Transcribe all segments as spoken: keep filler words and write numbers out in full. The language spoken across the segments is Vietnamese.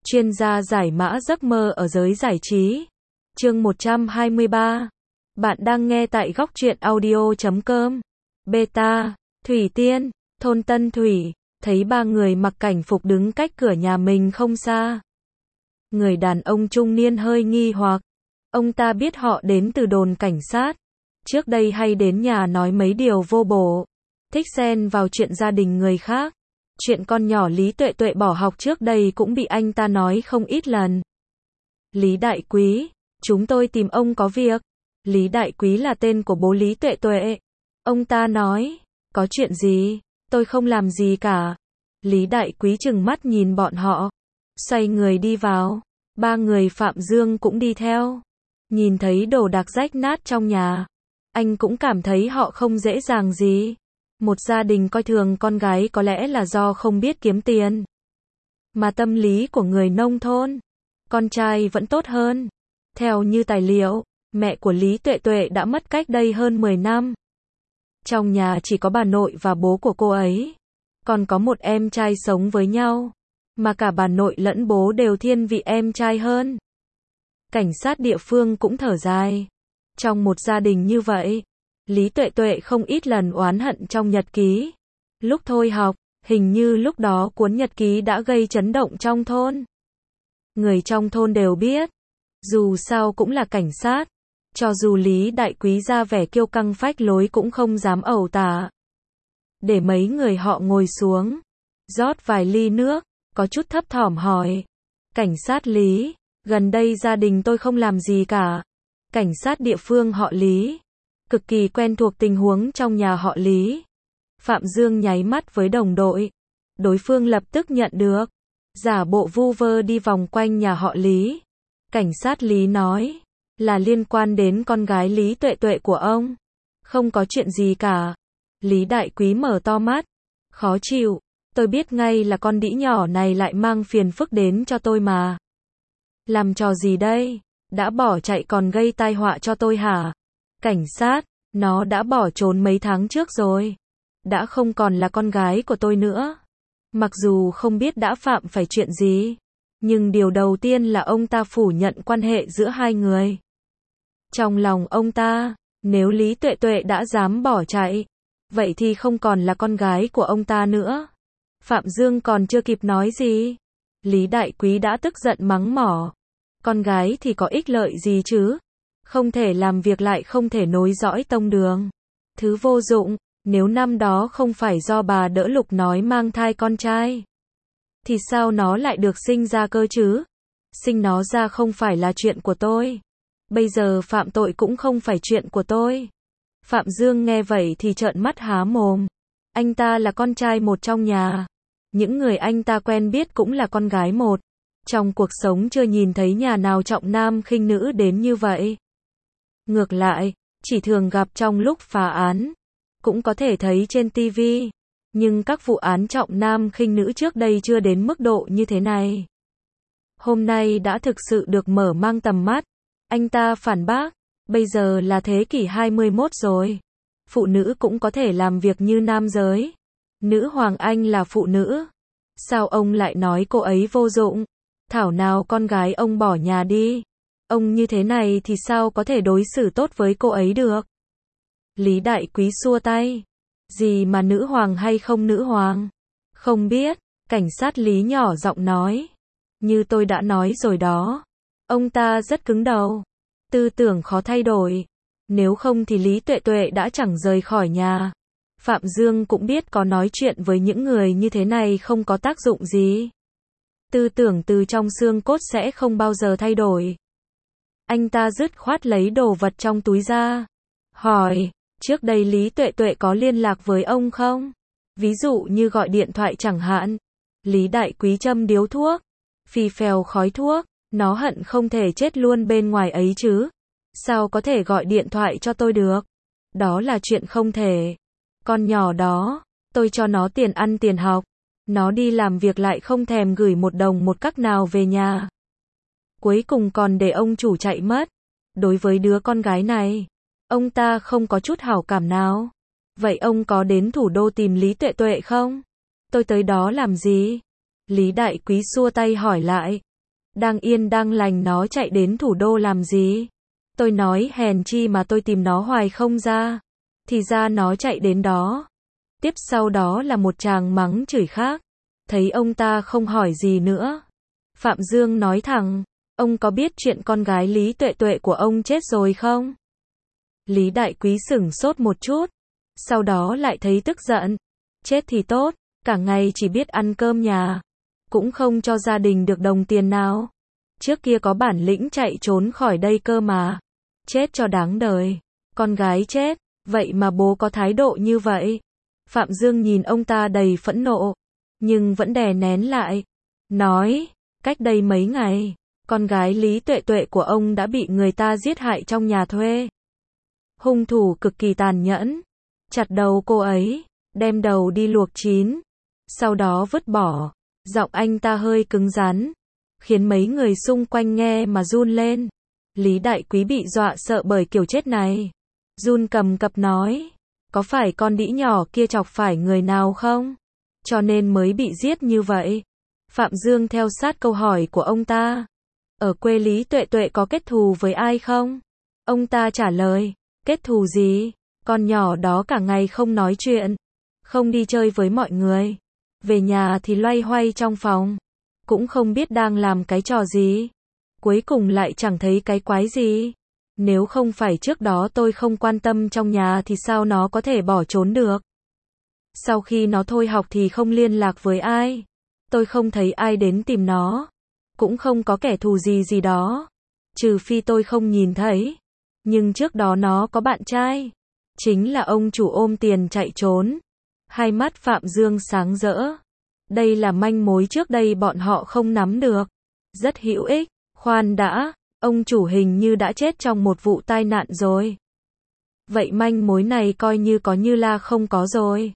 chuyên gia giải mã giấc mơ ở giới giải trí. Chương một trăm hai mươi ba. Bạn đang nghe tại góc truyện audio chấm com. Beta, Thủy Tiên, thôn Tân Thủy, thấy ba người mặc cảnh phục đứng cách cửa nhà mình không xa. Người đàn ông trung niên hơi nghi hoặc. Ông ta biết họ đến từ đồn cảnh sát. Trước đây hay đến nhà nói mấy điều vô bổ. Thích xen vào chuyện gia đình người khác. Chuyện con nhỏ Lý Tuệ Tuệ bỏ học trước đây cũng bị anh ta nói không ít lần. Lý Đại Quý, chúng tôi tìm ông có việc. Lý Đại Quý là tên của bố Lý Tuệ Tuệ. Ông ta nói, có chuyện gì, tôi không làm gì cả. Lý Đại Quý trừng mắt nhìn bọn họ. Xoay người đi vào. Ba người Phạm Dương cũng đi theo. Nhìn thấy đồ đạc rách nát trong nhà. Anh cũng cảm thấy họ không dễ dàng gì. Một gia đình coi thường con gái có lẽ là do không biết kiếm tiền. Mà tâm lý của người nông thôn, con trai vẫn tốt hơn. Theo như tài liệu, mẹ của Lý Tuệ Tuệ đã mất cách đây hơn mười năm. Trong nhà chỉ có bà nội và bố của cô ấy. Còn có một em trai sống với nhau. Mà cả bà nội lẫn bố đều thiên vị em trai hơn. Cảnh sát địa phương cũng thở dài. Trong một gia đình như vậy, Lý Tuệ Tuệ không ít lần oán hận trong nhật ký. Lúc thôi học, hình như lúc đó cuốn nhật ký đã gây chấn động trong thôn. Người trong thôn đều biết. Dù sao cũng là cảnh sát. Cho dù Lý Đại Quý ra vẻ kiêu căng phách lối cũng không dám ẩu tả. Để mấy người họ ngồi xuống. Rót vài ly nước. Có chút thấp thỏm hỏi. Cảnh sát Lý, gần đây gia đình tôi không làm gì cả. Cảnh sát địa phương họ Lý. Cực kỳ quen thuộc tình huống trong nhà họ Lý. Phạm Dương nháy mắt với đồng đội. Đối phương lập tức nhận được. Giả bộ vu vơ đi vòng quanh nhà họ Lý. Cảnh sát Lý nói. Là liên quan đến con gái Lý Tuệ Tuệ của ông. Không có chuyện gì cả. Lý Đại Quý mở to mắt. Khó chịu. Tôi biết ngay là con đĩ nhỏ này lại mang phiền phức đến cho tôi mà. Làm trò gì đây? Đã bỏ chạy còn gây tai họa cho tôi hả? Cảnh sát, nó đã bỏ trốn mấy tháng trước rồi. Đã không còn là con gái của tôi nữa. Mặc dù không biết đã phạm phải chuyện gì. Nhưng điều đầu tiên là ông ta phủ nhận quan hệ giữa hai người. Trong lòng ông ta, nếu Lý Tuệ Tuệ đã dám bỏ chạy, vậy thì không còn là con gái của ông ta nữa. Phạm Dương còn chưa kịp nói gì. Lý Đại Quý đã tức giận mắng mỏ. Con gái thì có ích lợi gì chứ? Không thể làm việc lại không thể nối dõi tông đường. Thứ vô dụng, nếu năm đó không phải do bà Đỡ Lục nói mang thai con trai. Thì sao nó lại được sinh ra cơ chứ? Sinh nó ra không phải là chuyện của tôi. Bây giờ phạm tội cũng không phải chuyện của tôi. Phạm Dương nghe vậy thì trợn mắt há mồm. Anh ta là con trai một trong nhà. Những người anh ta quen biết cũng là con gái một. Trong cuộc sống chưa nhìn thấy nhà nào trọng nam khinh nữ đến như vậy. Ngược lại, chỉ thường gặp trong lúc phá án. Cũng có thể thấy trên ti vi. Nhưng các vụ án trọng nam khinh nữ trước đây chưa đến mức độ như thế này. Hôm nay đã thực sự được mở mang tầm mắt. Anh ta phản bác. Bây giờ là thế kỷ hai mươi mốt rồi. Phụ nữ cũng có thể làm việc như nam giới. Nữ hoàng Anh là phụ nữ. Sao ông lại nói cô ấy vô dụng? Thảo nào con gái ông bỏ nhà đi. Ông như thế này thì sao có thể đối xử tốt với cô ấy được? Lý Đại Quý xua tay. Gì mà nữ hoàng hay không nữ hoàng? Không biết. Cảnh sát Lý nhỏ giọng nói. Như tôi đã nói rồi đó. Ông ta rất cứng đầu. Tư tưởng khó thay đổi. Nếu không thì Lý Tuệ Tuệ đã chẳng rời khỏi nhà. Phạm Dương cũng biết có nói chuyện với những người như thế này không có tác dụng gì. Tư tưởng từ trong xương cốt sẽ không bao giờ thay đổi. Anh ta dứt khoát lấy đồ vật trong túi ra. Hỏi, trước đây Lý Tuệ Tuệ có liên lạc với ông không? Ví dụ như gọi điện thoại chẳng hạn. Lý Đại Quý châm điếu thuốc. Phì phèo khói thuốc. Nó hận không thể chết luôn bên ngoài ấy chứ. Sao có thể gọi điện thoại cho tôi được? Đó là chuyện không thể. Con nhỏ đó, tôi cho nó tiền ăn tiền học. Nó đi làm việc lại không thèm gửi một đồng một cắc nào về nhà. Cuối cùng còn để ông chủ chạy mất. Đối với đứa con gái này, ông ta không có chút hảo cảm nào. Vậy ông có đến thủ đô tìm Lý Tuệ Tuệ không? Tôi tới đó làm gì? Lý Đại Quý xua tay hỏi lại. Đang yên đang lành nó chạy đến thủ đô làm gì? Tôi nói hèn chi mà tôi tìm nó hoài không ra. Thì ra nó chạy đến đó. Tiếp sau đó là một tràng mắng chửi khác. Thấy ông ta không hỏi gì nữa. Phạm Dương nói thẳng, ông có biết chuyện con gái Lý Tuệ Tuệ của ông chết rồi không? Lý Đại Quý sửng sốt một chút. Sau đó lại thấy tức giận. Chết thì tốt, cả ngày chỉ biết ăn cơm nhà. Cũng không cho gia đình được đồng tiền nào. Trước kia có bản lĩnh chạy trốn khỏi đây cơ mà. Chết cho đáng đời. Con gái chết, vậy mà bố có thái độ như vậy. Phạm Dương nhìn ông ta đầy phẫn nộ, nhưng vẫn đè nén lại. Nói, cách đây mấy ngày, con gái Lý Tuệ Tuệ của ông đã bị người ta giết hại trong nhà thuê. Hung thủ cực kỳ tàn nhẫn, chặt đầu cô ấy, đem đầu đi luộc chín, sau đó vứt bỏ. Giọng anh ta hơi cứng rắn, khiến mấy người xung quanh nghe mà run lên. Lý Đại Quý bị dọa sợ bởi kiểu chết này. Run cầm cập nói, có phải con đĩ nhỏ kia chọc phải người nào không? Cho nên mới bị giết như vậy. Phạm Dương theo sát câu hỏi của ông ta. Ở quê Lý Tuệ Tuệ có kết thù với ai không? Ông ta trả lời, kết thù gì? Con nhỏ đó cả ngày không nói chuyện, không đi chơi với mọi người. Về nhà thì loay hoay trong phòng, cũng không biết đang làm cái trò gì. Cuối cùng lại chẳng thấy cái quái gì. Nếu không phải trước đó tôi không quan tâm trong nhà thì sao nó có thể bỏ trốn được? Sau khi nó thôi học thì không liên lạc với ai. Tôi không thấy ai đến tìm nó. Cũng không có kẻ thù gì gì đó. Trừ phi tôi không nhìn thấy. Nhưng trước đó nó có bạn trai. Chính là ông chủ ôm tiền chạy trốn. Hai mắt Phạm Dương sáng rỡ. Đây là manh mối trước đây bọn họ không nắm được. Rất hữu ích. Khoan đã, ông chủ hình như đã chết trong một vụ tai nạn rồi. Vậy manh mối này coi như có như là không có rồi.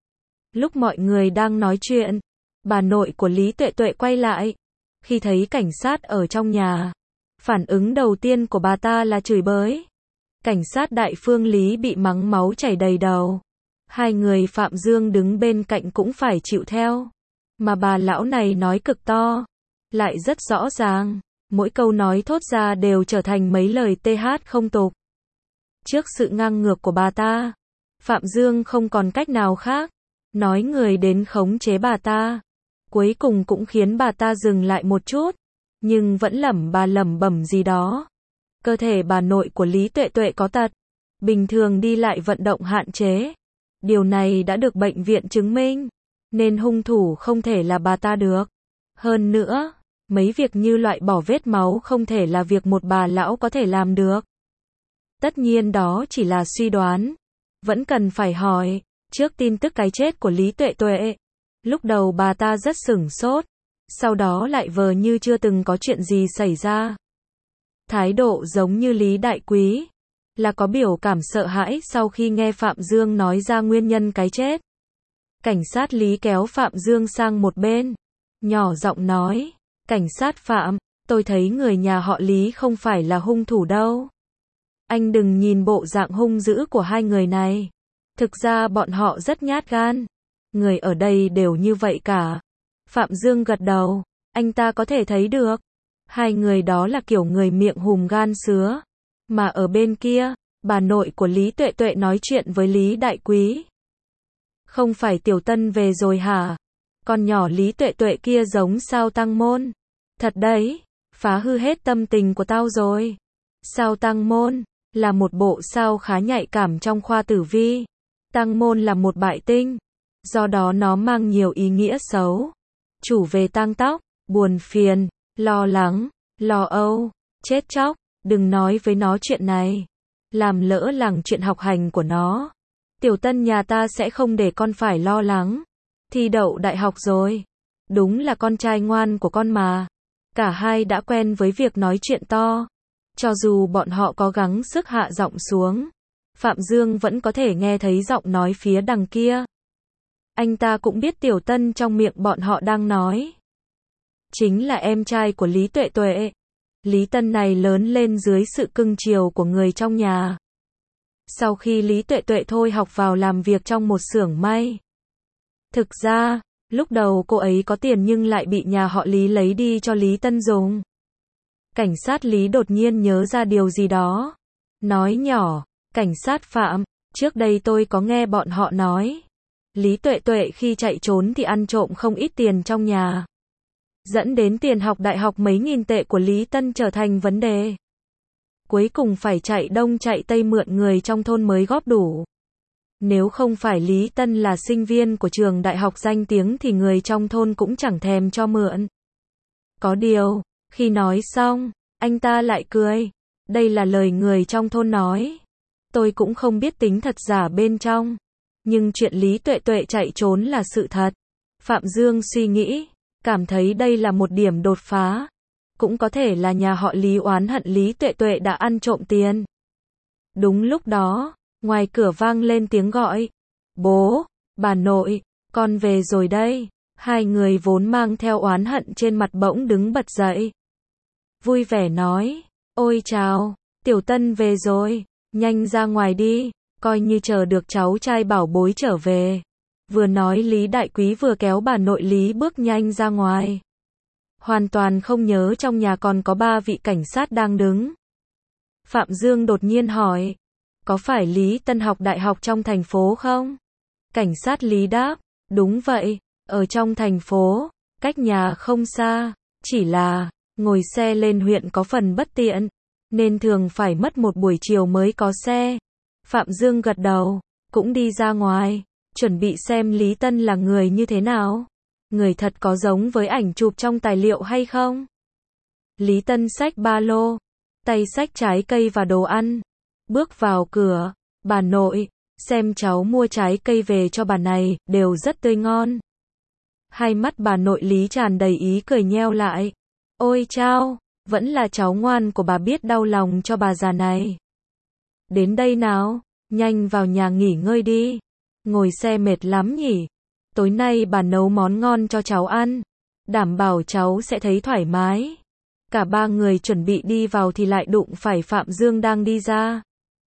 Lúc mọi người đang nói chuyện, bà nội của Lý Tuệ Tuệ quay lại. Khi thấy cảnh sát ở trong nhà, phản ứng đầu tiên của bà ta là chửi bới. Cảnh sát Đại Phương Lý bị mắng máu chảy đầy đầu. Hai người Phạm Dương đứng bên cạnh cũng phải chịu theo. Mà bà lão này nói cực to, lại rất rõ ràng. Mỗi câu nói thốt ra đều trở thành mấy lời tê hát không tục. Trước sự ngang ngược của bà ta, Phạm Dương không còn cách nào khác. Nói người đến khống chế bà ta. Cuối cùng cũng khiến bà ta dừng lại một chút. Nhưng vẫn lẩm bà lẩm bẩm gì đó. Cơ thể bà nội của Lý Tuệ Tuệ có tật. Bình thường đi lại vận động hạn chế. Điều này đã được bệnh viện chứng minh. Nên hung thủ không thể là bà ta được. Hơn nữa, mấy việc như loại bỏ vết máu không thể là việc một bà lão có thể làm được. Tất nhiên đó chỉ là suy đoán. Vẫn cần phải hỏi. Trước tin tức cái chết của Lý Tuệ Tuệ, lúc đầu bà ta rất sửng sốt. Sau đó lại vờ như chưa từng có chuyện gì xảy ra. Thái độ giống như Lý Đại Quý. Là có biểu cảm sợ hãi sau khi nghe Phạm Dương nói ra nguyên nhân cái chết. Cảnh sát Lý kéo Phạm Dương sang một bên. Nhỏ giọng nói. Cảnh sát Phạm, tôi thấy người nhà họ Lý không phải là hung thủ đâu. Anh đừng nhìn bộ dạng hung dữ của hai người này. Thực ra bọn họ rất nhát gan. Người ở đây đều như vậy cả. Phạm Dương gật đầu. Anh ta có thể thấy được. Hai người đó là kiểu người miệng hùm gan sứa. Mà ở bên kia, bà nội của Lý Tuệ Tuệ nói chuyện với Lý Đại Quý. Không phải Tiểu Tân về rồi hả? Con nhỏ Lý Tuệ Tuệ kia giống Sao Tăng Môn. Thật đấy, phá hư hết tâm tình của tao rồi. Sao Tăng Môn là một bộ sao khá nhạy cảm trong khoa tử vi. Tăng Môn là một bại tinh, do đó nó mang nhiều ý nghĩa xấu. Chủ về tang tóc, buồn phiền, lo lắng, lo âu, chết chóc. Đừng nói với nó chuyện này. Làm lỡ lằng chuyện học hành của nó. Tiểu Tân nhà ta sẽ không để con phải lo lắng. Thi đậu đại học rồi. Đúng là con trai ngoan của con mà. Cả hai đã quen với việc nói chuyện to. Cho dù bọn họ có gắng sức hạ giọng xuống, Phạm Dương vẫn có thể nghe thấy giọng nói phía đằng kia. Anh ta cũng biết Tiểu Tân trong miệng bọn họ đang nói chính là em trai của Lý Tuệ Tuệ. Lý Tân này lớn lên dưới sự cưng chiều của người trong nhà. Sau khi Lý Tuệ Tuệ thôi học vào làm việc trong một xưởng may. Thực ra, lúc đầu cô ấy có tiền nhưng lại bị nhà họ Lý lấy đi cho Lý Tân dùng. Cảnh sát Lý đột nhiên nhớ ra điều gì đó. Nói nhỏ, cảnh sát Phạm, trước đây tôi có nghe bọn họ nói. Lý Tuệ Tuệ khi chạy trốn thì ăn trộm không ít tiền trong nhà. Dẫn đến tiền học đại học mấy nghìn tệ của Lý Tân trở thành vấn đề. Cuối cùng phải chạy đông chạy tây mượn người trong thôn mới góp đủ. Nếu không phải Lý Tân là sinh viên của trường đại học danh tiếng thì người trong thôn cũng chẳng thèm cho mượn. Có điều, khi nói xong, anh ta lại cười. Đây là lời người trong thôn nói. Tôi cũng không biết tính thật giả bên trong. Nhưng chuyện Lý Tuệ Tuệ chạy trốn là sự thật. Phạm Dương suy nghĩ, cảm thấy đây là một điểm đột phá. Cũng có thể là nhà họ Lý oán hận Lý Tuệ Tuệ đã ăn trộm tiền. Đúng lúc đó, ngoài cửa vang lên tiếng gọi. Bố, bà nội, con về rồi đây. Hai người vốn mang theo oán hận trên mặt bỗng đứng bật dậy. Vui vẻ nói, ôi chào, Tiểu Tân về rồi, nhanh ra ngoài đi, coi như chờ được cháu trai bảo bối trở về. Vừa nói Lý Đại Quý vừa kéo bà nội Lý bước nhanh ra ngoài. Hoàn toàn không nhớ trong nhà còn có ba vị cảnh sát đang đứng. Phạm Dương đột nhiên hỏi, có phải Lý Tân học đại học trong thành phố không? Cảnh sát Lý đáp, đúng vậy, ở trong thành phố, cách nhà không xa, chỉ là, ngồi xe lên huyện có phần bất tiện, nên thường phải mất một buổi chiều mới có xe. Phạm Dương gật đầu, cũng đi ra ngoài, chuẩn bị xem Lý Tân là người như thế nào. Người thật có giống với ảnh chụp trong tài liệu hay không? Lý Tân xách ba lô, tay xách trái cây và đồ ăn. Bước vào cửa, bà nội, xem cháu mua trái cây về cho bà này, đều rất tươi ngon. Hai mắt bà nội Lý tràn đầy ý cười nheo lại. Ôi chao, vẫn là cháu ngoan của bà biết đau lòng cho bà già này. Đến đây nào, nhanh vào nhà nghỉ ngơi đi. Ngồi xe mệt lắm nhỉ? Tối nay bà nấu món ngon cho cháu ăn. Đảm bảo cháu sẽ thấy thoải mái. Cả ba người chuẩn bị đi vào thì lại đụng phải Phạm Dương đang đi ra.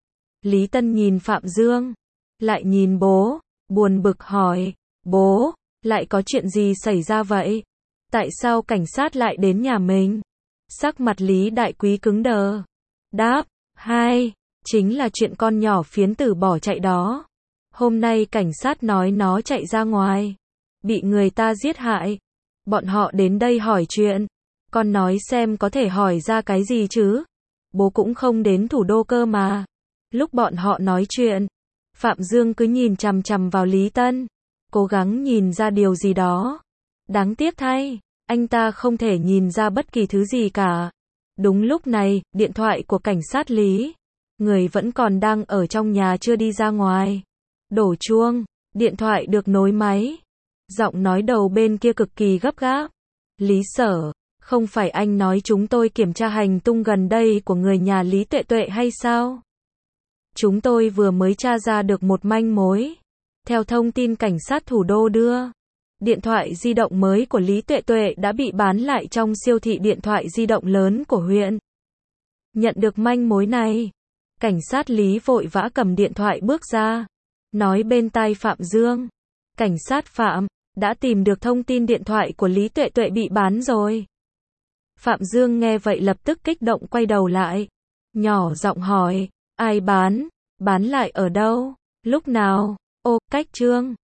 Lý Tân nhìn Phạm Dương, lại nhìn bố, buồn bực hỏi, bố, lại có chuyện gì xảy ra vậy? Tại sao cảnh sát lại đến nhà mình? Sắc mặt Lý Đại Quý cứng đờ. Đáp, hai, chính là chuyện con nhỏ phiến tử bỏ chạy đó. Hôm nay cảnh sát nói nó chạy ra ngoài, bị người ta giết hại. Bọn họ đến đây hỏi chuyện. Con nói xem có thể hỏi ra cái gì chứ? Bố cũng không đến thủ đô cơ mà. Lúc bọn họ nói chuyện, Phạm Dương cứ nhìn chằm chằm vào Lý Tân, cố gắng nhìn ra điều gì đó. Đáng tiếc thay, anh ta không thể nhìn ra bất kỳ thứ gì cả. Đúng lúc này, điện thoại của cảnh sát Lý, người vẫn còn đang ở trong nhà chưa đi ra ngoài. Đổ chuông, điện thoại được nối máy. Giọng nói đầu bên kia cực kỳ gấp gáp. Lý Sở, không phải anh nói chúng tôi kiểm tra hành tung gần đây của người nhà Lý Tuệ Tuệ hay sao? Chúng tôi vừa mới tra ra được một manh mối. Theo thông tin cảnh sát thủ đô đưa, điện thoại di động mới của Lý Tuệ Tuệ đã bị bán lại trong siêu thị điện thoại di động lớn của huyện. Nhận được manh mối này, cảnh sát Lý vội vã cầm điện thoại bước ra, nói bên tai Phạm Dương, cảnh sát Phạm, đã tìm được thông tin điện thoại của Lý Tuệ Tuệ bị bán rồi. Phạm Dương nghe vậy lập tức kích động quay đầu lại, nhỏ giọng hỏi, ai bán, bán lại ở đâu, lúc nào, ô, cách Trương.